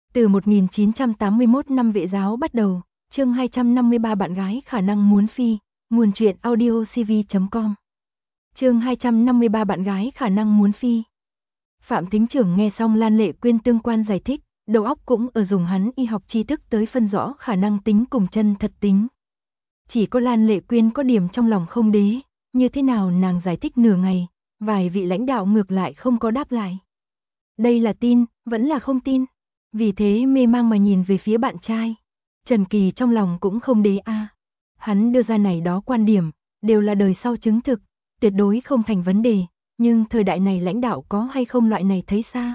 Từ 1981 năm vệ giáo bắt đầu, chương 253 bạn gái khả năng muốn phi, nguồn truyện audiocv.com. Chương 253 bạn gái khả năng muốn phi. Phạm Thính Trưởng nghe xong Lan Lệ Quyên tương quan giải thích, đầu óc cũng ở dùng hắn y học tri thức tới phân rõ khả năng tính cùng chân thật tính. Chỉ có Lan Lệ Quyên có điểm trong lòng không đế, như thế nào nàng giải thích nửa ngày, vài vị lãnh đạo ngược lại không có đáp lại. Đây là tin, vẫn là không tin. Vì thế mê mang mà nhìn về phía bạn trai. Trần Kỳ trong lòng cũng không đế a. Hắn đưa ra này đó quan điểm, đều là đời sau chứng thực, tuyệt đối không thành vấn đề, nhưng thời đại này lãnh đạo có hay không loại này thấy xa?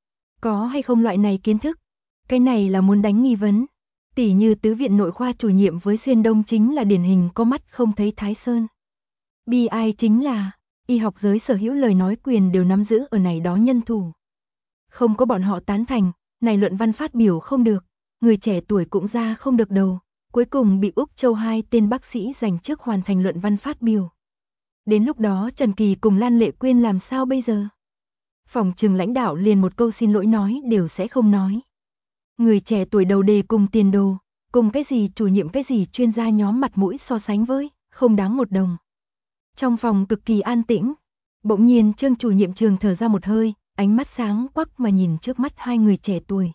Có hay không loại này kiến thức? Cái này là muốn đánh nghi vấn. Tỷ như tứ viện nội khoa chủ nhiệm với Xuyên Đông chính là điển hình có mắt không thấy Thái Sơn. Bi ai chính là, y học giới sở hữu lời nói quyền đều nắm giữ ở này đó nhân thủ. Không có bọn họ tán thành, này luận văn phát biểu không được, người trẻ tuổi cũng ra không được đầu, cuối cùng bị Úc Châu hai tên bác sĩ giành trước hoàn thành luận văn phát biểu. Đến lúc đó Trần Kỳ cùng Lan Lệ Quyên làm sao bây giờ? Phòng trừng lãnh đạo liền một câu xin lỗi nói đều sẽ không nói. Người trẻ tuổi đầu đề cùng tiền đồ, cùng cái gì chủ nhiệm cái gì chuyên gia nhóm mặt mũi so sánh với, không đáng một đồng. Trong phòng cực kỳ an tĩnh, bỗng nhiên Trương chủ nhiệm trường thở ra một hơi, ánh mắt sáng quắc mà nhìn trước mắt hai người trẻ tuổi.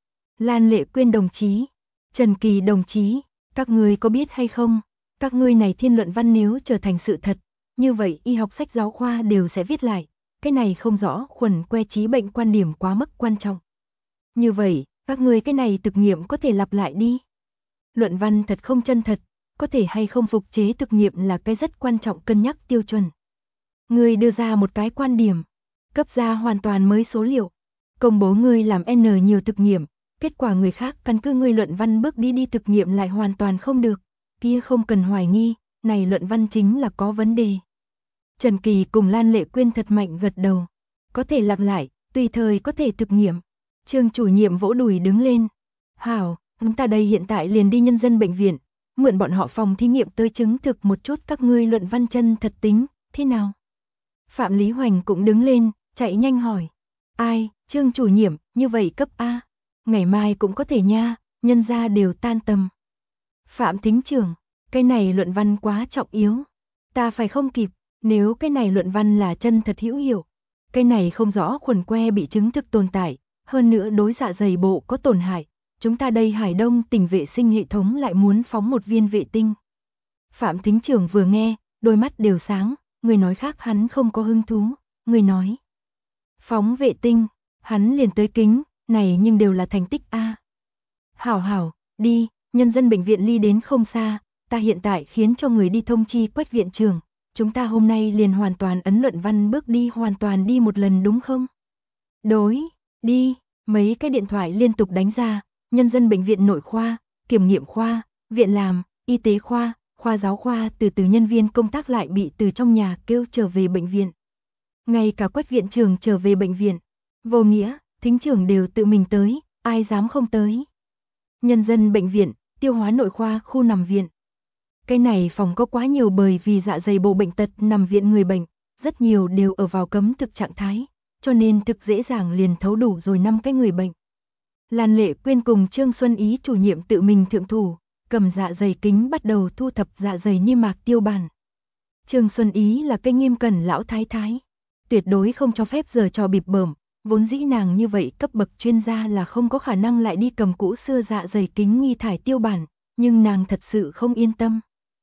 Lan Lệ Quyên đồng chí, Trần Kỳ đồng chí, các ngươi có biết hay không, các ngươi này thiên luận văn nếu trở thành sự thật, như vậy y học sách giáo khoa đều sẽ viết lại, cái này không rõ khuẩn que trí bệnh quan điểm quá mức quan trọng. Như vậy, các ngươi cái này thực nghiệm có thể lặp lại đi. Luận văn thật không chân thật, có thể hay không phục chế thực nghiệm là cái rất quan trọng cân nhắc tiêu chuẩn. Ngươi đưa ra một cái quan điểm, cấp ra hoàn toàn mới số liệu, công bố ngươi làm N nhiều thực nghiệm, kết quả người khác căn cứ ngươi luận văn bước đi thực nghiệm lại hoàn toàn không được, kia không cần hoài nghi, này luận văn chính là có vấn đề. Trần Kỳ cùng Lan Lệ Quyên thật mạnh gật đầu, có thể lặp lại, tùy thời có thể thực nghiệm. Trương chủ nhiệm vỗ đùi đứng lên, hảo, chúng ta đây hiện tại liền đi nhân dân bệnh viện, mượn bọn họ phòng thí nghiệm tới chứng thực một chút các ngươi luận văn chân thật tính, thế nào? Phạm Lý Hoành cũng đứng lên, chạy nhanh hỏi. Ai, Trương chủ nhiệm, như vậy cấp A. Ngày mai cũng có thể nha, nhân gia đều tan tầm. Phạm Thính Trưởng, cái này luận văn quá trọng yếu. Ta phải không kịp, nếu cái này luận văn là chân thật hữu hiệu. Cái này không rõ khuẩn que bị chứng thực tồn tại, hơn nữa đối dạ dày bộ có tổn hại. Chúng ta đây Hải Đông tỉnh vệ sinh hệ thống lại muốn phóng một viên vệ tinh. Phạm Thính Trưởng vừa nghe, đôi mắt đều sáng. Người nói khác hắn không có hứng thú, người nói. Phóng vệ tinh, hắn liền tới kính, này nhưng đều là thành tích A. Hảo hảo, đi, nhân dân bệnh viện ly đến không xa, ta hiện tại khiến cho người đi thông chi Quách viện trưởng, chúng ta hôm nay liền hoàn toàn ấn luận văn bước đi hoàn toàn đi một lần đúng không? Đối, đi, mấy cái điện thoại liên tục đánh ra, nhân dân bệnh viện nội khoa, kiểm nghiệm khoa, viện làm, y tế khoa. Khoa giáo khoa từ nhân viên công tác lại bị từ trong nhà kêu trở về bệnh viện. Ngay cả Quách viện trưởng trở về bệnh viện. Vô nghĩa, Thính trưởng đều tự mình tới, ai dám không tới. Nhân dân bệnh viện, tiêu hóa nội khoa khu nằm viện. Cái này phòng có quá nhiều bởi vì dạ dày bộ bệnh tật nằm viện người bệnh, rất nhiều đều ở vào cấm thực trạng thái, cho nên thực dễ dàng liền thấu đủ rồi 5 cái người bệnh. Lan Lệ Quyên cùng Trương Xuân Ý chủ nhiệm tự mình thượng thủ. Cầm dạ dày kính bắt đầu thu thập dạ dày niêm mạc tiêu bản. Trương Xuân Ý là cái nghiêm cẩn lão thái thái, tuyệt đối không cho phép giờ trò bịp bợm, vốn dĩ nàng như vậy cấp bậc chuyên gia là không có khả năng lại đi cầm cũ xưa dạ dày kính nghi thải tiêu bản, nhưng nàng thật sự không yên tâm.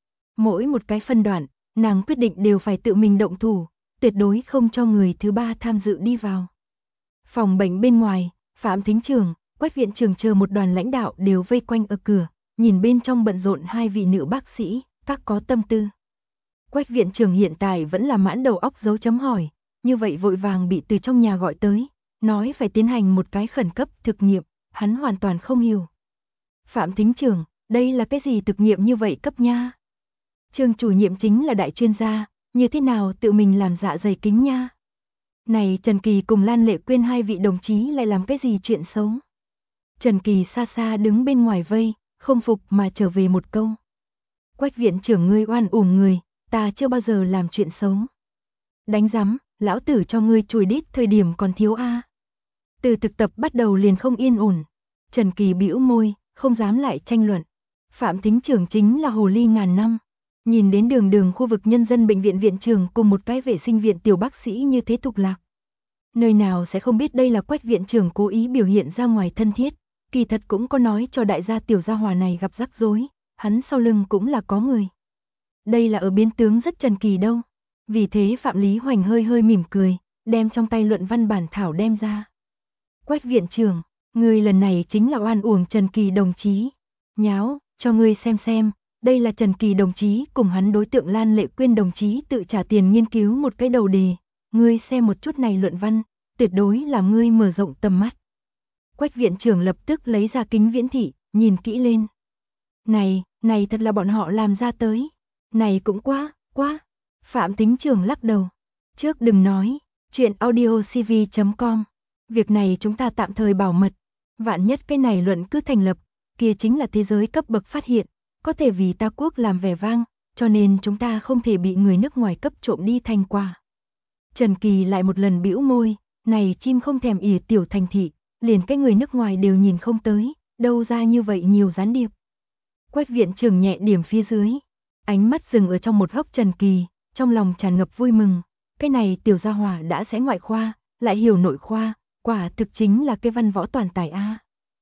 Mỗi một cái phân đoạn, nàng quyết định đều phải tự mình động thủ, tuyệt đối không cho người thứ ba tham dự đi vào. Phòng bệnh bên ngoài, Phạm Thính Trưởng, Quách viện trưởng chờ một đoàn lãnh đạo đều vây quanh ở cửa. Nhìn bên trong bận rộn hai vị nữ bác sĩ, các có tâm tư. Quách viện trưởng hiện tại vẫn là mãn đầu óc dấu chấm hỏi, như vậy vội vàng bị từ trong nhà gọi tới, nói phải tiến hành một cái khẩn cấp thực nghiệm, hắn hoàn toàn không hiểu. Phạm Thính Trưởng, đây là cái gì thực nghiệm như vậy cấp nha? Trương chủ nhiệm chính là đại chuyên gia, như thế nào tự mình làm dạ dày kính nha? Này Trần Kỳ cùng Lan Lệ Quyên hai vị đồng chí lại làm cái gì chuyện xấu? Trần Kỳ xa xa đứng bên ngoài vây, không phục mà trở về một câu. Quách viện trưởng ngươi oan uổng người, ta chưa bao giờ làm chuyện xấu. Đánh rắm, lão tử cho ngươi chùi đít thời điểm còn thiếu a. Từ thực tập bắt đầu liền không yên ổn. Trần Kỳ bĩu môi, không dám lại tranh luận. Phạm Thính Trưởng chính là hồ ly ngàn năm. Nhìn đến đường đường khu vực nhân dân bệnh viện viện trưởng cùng một cái vệ sinh viện tiểu bác sĩ như thế thục lạc. Nơi nào sẽ không biết đây là Quách viện trưởng cố ý biểu hiện ra ngoài thân thiết, kỳ thật cũng có nói cho đại gia tiểu gia hỏa này gặp rắc rối, hắn sau lưng cũng là có người. Đây là ở biến tướng rất Trần Kỳ đâu. Vì thế Phạm Lý Hoành hơi hơi mỉm cười, đem trong tay luận văn bản thảo đem ra. Quách viện trưởng, ngươi lần này chính là oan uổng Trần Kỳ đồng chí. Nháo, cho ngươi xem, đây là Trần Kỳ đồng chí cùng hắn đối tượng Lan Lệ Quyên đồng chí tự trả tiền nghiên cứu một cái đầu đề. Ngươi xem một chút này luận văn, tuyệt đối làm ngươi mở rộng tầm mắt. Quách viện trưởng lập tức lấy ra kính viễn thị, nhìn kỹ lên. Này thật là bọn họ làm ra tới. Này cũng quá. Phạm Thính Trưởng lắc đầu. Trước đừng nói, chuyện audiocv.com. Việc này chúng ta tạm thời bảo mật. Vạn nhất cái này luận cứ thành lập, kia chính là thế giới cấp bậc phát hiện, có thể vì ta quốc làm vẻ vang, cho nên chúng ta không thể bị người nước ngoài cấp trộm đi thành quả. Trần Kỳ lại một lần bĩu môi, này chim không thèm ỉa tiểu thành thị, liền cái người nước ngoài đều nhìn không tới, đâu ra như vậy nhiều gián điệp. Quách viện trưởng nhẹ điểm phía dưới, ánh mắt dừng ở trong một góc Trần Kỳ, trong lòng tràn ngập vui mừng, cái này tiểu gia hỏa đã sẽ ngoại khoa, lại hiểu nội khoa, quả thực chính là cái văn võ toàn tài a.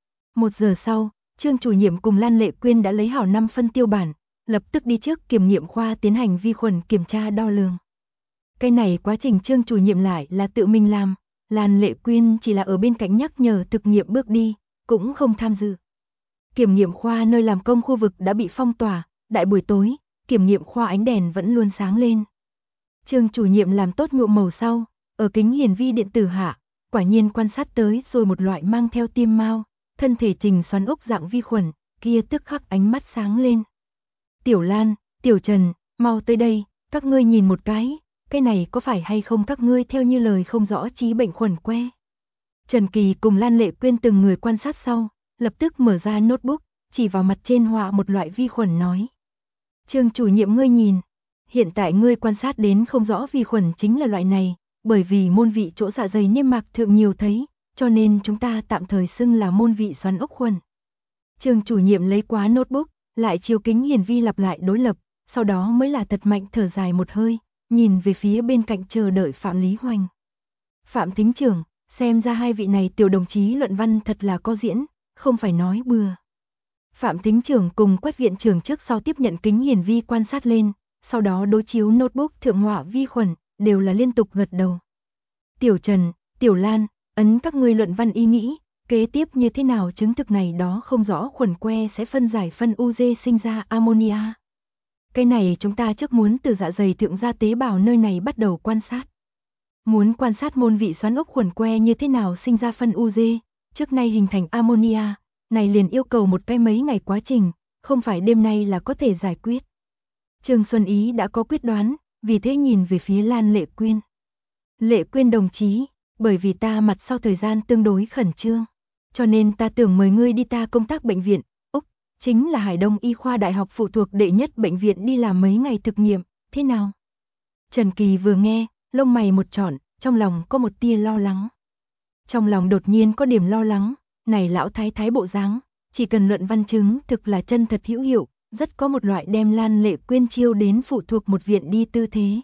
1 giờ sau, Trương chủ nhiệm cùng Lan Lệ Quyên đã lấy hảo 5 phân tiêu bản, lập tức đi trước kiểm nghiệm khoa tiến hành vi khuẩn kiểm tra đo lường. Cái này quá trình Trương chủ nhiệm lại là tự mình làm, Lan Lệ Quyên chỉ là ở bên cạnh nhắc nhở thực nghiệm bước đi, cũng không tham dự. Kiểm nghiệm khoa nơi làm công khu vực đã bị phong tỏa, đại buổi tối, kiểm nghiệm khoa ánh đèn vẫn luôn sáng lên. Trương chủ nhiệm làm tốt nhuộm màu sau, ở kính hiển vi điện tử hạ, quả nhiên quan sát tới rồi một loại mang theo tiêm mao, thân thể trình xoắn ốc dạng vi khuẩn, kia tức khắc ánh mắt sáng lên. Tiểu Lan, Tiểu Trần, mau tới đây, các ngươi nhìn một cái này có phải hay không các ngươi theo như lời không rõ trí bệnh khuẩn que. Trần Kỳ cùng Lan Lệ Quyên từng người quan sát sau, lập tức mở ra notebook, chỉ vào mặt trên họa một loại vi khuẩn nói. Trương chủ nhiệm ngươi nhìn, hiện tại ngươi quan sát đến không rõ vi khuẩn chính là loại này, bởi vì môn vị chỗ dạ dày niêm mạc thượng nhiều thấy, cho nên chúng ta tạm thời xưng là môn vị xoắn ốc khuẩn. Trương chủ nhiệm lấy quá notebook, lại chiếu kính hiển vi lặp lại đối lập, sau đó mới là thật mạnh thở dài một hơi, nhìn về phía bên cạnh chờ đợi Phạm Lý Hoành. Phạm Thính Trưởng, xem ra hai vị này tiểu đồng chí luận văn thật là có diễn, không phải nói bừa. Phạm Thính Trưởng cùng Quách viện trưởng trước sau tiếp nhận kính hiển vi quan sát lên, sau đó đối chiếu notebook thượng họa vi khuẩn, đều là liên tục gật đầu. Tiểu Trần, Tiểu Lan, ấn các ngươi luận văn ý nghĩ, kế tiếp như thế nào chứng thực này đó không rõ khuẩn que sẽ phân giải phân UG sinh ra ammonia. Cái này chúng ta trước muốn từ dạ dày thượng ra tế bào nơi này bắt đầu quan sát. Muốn quan sát môn vị xoắn ốc khuẩn que như thế nào sinh ra phân UG, trước nay hình thành ammonia, này liền yêu cầu một cái mấy ngày quá trình, không phải đêm nay là có thể giải quyết. Trương Xuân Ý đã có quyết đoán, vì thế nhìn về phía Lan Lệ Quyên. Lệ Quyên đồng chí, bởi vì ta mặt sau thời gian tương đối khẩn trương, cho nên ta tưởng mời ngươi đi ta công tác bệnh viện, Úc, chính là Hải Đông Y khoa Đại học phụ thuộc đệ nhất bệnh viện đi làm mấy ngày thực nghiệm, thế nào? Trần Kỳ vừa nghe, lông mày một trọn, trong lòng có một tia lo lắng. Trong lòng đột nhiên có điểm lo lắng, này lão thái thái bộ dáng, chỉ cần luận văn chứng thực là chân thật hữu hiệu, rất có một loại đem Lan Lệ Quyên chiêu đến phụ thuộc một viện đi tư thế.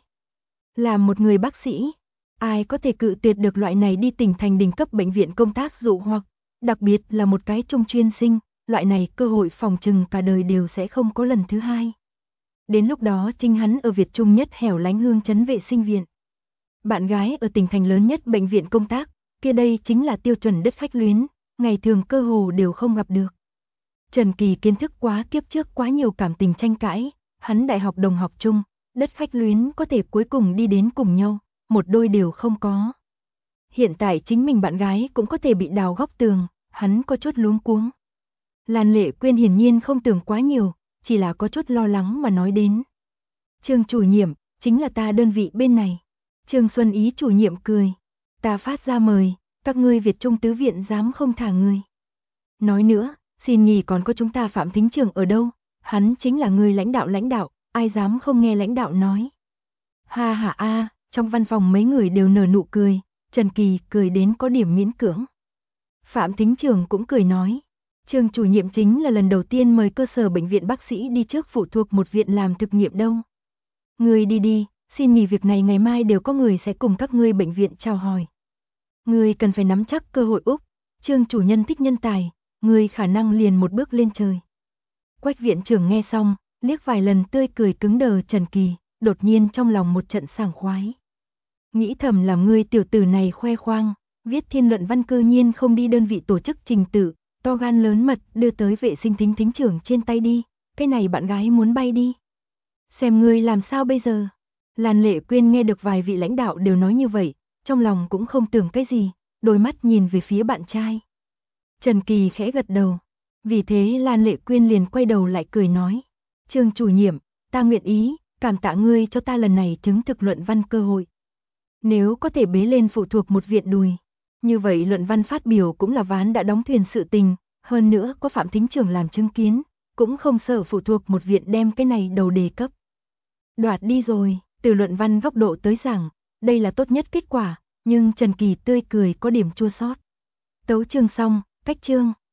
Làm một người bác sĩ, ai có thể cự tuyệt được loại này đi tỉnh thành đỉnh cấp bệnh viện công tác dụ hoặc, đặc biệt là một cái trung chuyên sinh, loại này cơ hội phòng trừng cả đời đều sẽ không có lần thứ hai. Đến lúc đó chính hắn ở Việt Trung nhất hẻo lánh hương trấn vệ sinh viện. Bạn gái ở tỉnh thành lớn nhất bệnh viện công tác, kia đây chính là tiêu chuẩn đất khách luyến, ngày thường cơ hồ đều không gặp được. Trần Kỳ kiến thức quá kiếp trước quá nhiều cảm tình tranh cãi, hắn đại học đồng học chung, đất khách luyến có thể cuối cùng đi đến cùng nhau, một đôi đều không có. Hiện tại chính mình bạn gái cũng có thể bị đào góc tường, hắn có chút luống cuống. Lan Lệ Quyên hiển nhiên không tưởng quá nhiều, chỉ là có chút lo lắng mà nói đến. Trương chủ nhiệm, chính là ta đơn vị bên này. Trương Xuân Ý chủ nhiệm cười. Ta phát ra mời, các ngươi Việt Trung tứ viện dám không thả người. Nói nữa, xin nghỉ còn có chúng ta Phạm Thính Trưởng ở đâu, hắn chính là người lãnh đạo, ai dám không nghe lãnh đạo nói. Ha ha a, trong văn phòng mấy người đều nở nụ cười, Trần Kỳ cười đến có điểm miễn cưỡng. Phạm Thính Trưởng cũng cười nói, Trương chủ nhiệm chính là lần đầu tiên mời cơ sở bệnh viện bác sĩ đi trước phụ thuộc một viện làm thực nghiệm đâu. Ngươi đi đi, xin nghỉ việc này ngày mai đều có người sẽ cùng các ngươi bệnh viện chào hỏi. Ngươi cần phải nắm chắc cơ hội Úc, Trương chủ nhân thích nhân tài, ngươi khả năng liền một bước lên trời. Quách viện trưởng nghe xong, liếc vài lần tươi cười cứng đờ Trần Kỳ, đột nhiên trong lòng một trận sảng khoái. Nghĩ thầm làm ngươi tiểu tử này khoe khoang, viết thiên luận văn cư nhiên không đi đơn vị tổ chức trình tự, to gan lớn mật đưa tới vệ sinh thính trưởng trên tay đi, cái này bạn gái muốn bay đi. Xem ngươi làm sao bây giờ? Lan Lệ Quyên nghe được vài vị lãnh đạo đều nói như vậy, trong lòng cũng không tưởng cái gì, đôi mắt nhìn về phía bạn trai. Trần Kỳ khẽ gật đầu, vì thế Lan Lệ Quyên liền quay đầu lại cười nói, Trương chủ nhiệm, ta nguyện ý, cảm tạ ngươi cho ta lần này chứng thực luận văn cơ hội. Nếu có thể bế lên phụ thuộc một viện đùi, như vậy luận văn phát biểu cũng là ván đã đóng thuyền sự tình, hơn nữa có Phạm Thính trưởng làm chứng kiến, cũng không sợ phụ thuộc một viện đem cái này đầu đề cấp. Đoạt đi rồi, từ luận văn góc độ tới giảng, đây là tốt nhất kết quả, nhưng Trần Kỳ tươi cười có điểm chua xót. Tấu chương xong, cách chương.